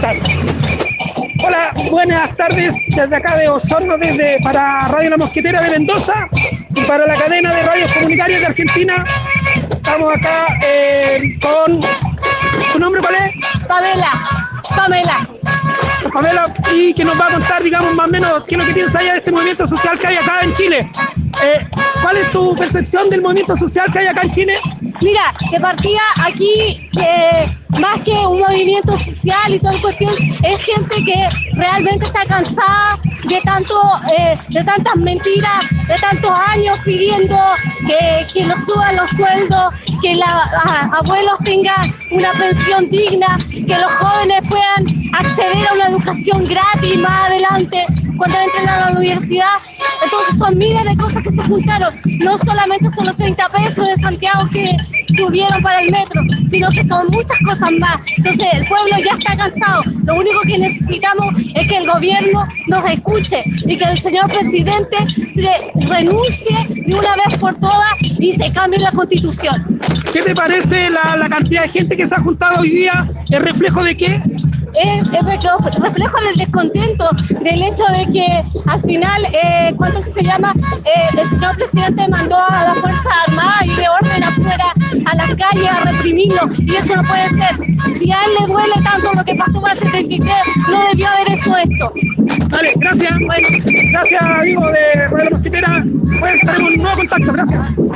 estar. Hola, buenas tardes desde acá de Osorno, para Radio La Mosquitera de Mendoza y para la cadena de radios comunitarias de Argentina. Estamos acá con... ¿Tu nombre cuál es? Pamela, y que nos va a contar, digamos, más o menos qué es lo que piensa ella de este movimiento social que hay acá en Chile. ¿Cuál es tu percepción del movimiento social que hay acá en Chile? mira, de partida aquí, más que un movimiento social y toda cuestión, es gente que realmente está cansada de tantas mentiras, de tantos años pidiendo que nos suban los sueldos, que los abuelos tengan una pensión digna, que los jóvenes puedan acceder a una educación gratis más adelante cuando entren a la universidad. Entonces son miles de cosas que se juntaron. No solamente son los 30 pesos de Santiago que subieron para el metro, sino que son muchas cosas más. Entonces el pueblo ya está cansado. Lo único que necesitamos es que el gobierno nos escuche y que el señor presidente se renuncie de una vez por todas y se cambie la Constitución. ¿Qué te parece la cantidad de gente que se ha juntado hoy día? ¿Es reflejo de qué? Es reflejo del descontento, del hecho de que al final, ¿cuánto que se llama? El señor presidente mandó a las Fuerzas Armadas y de orden afuera a las calles a reprimirlo, y eso no puede ser. Si a él le duele tanto lo que pasó para el 73, no debió haber hecho esto. Vale, gracias. Bueno. Gracias, amigo de Radio La Mosquitera. Pueden estar en un nuevo contacto, gracias.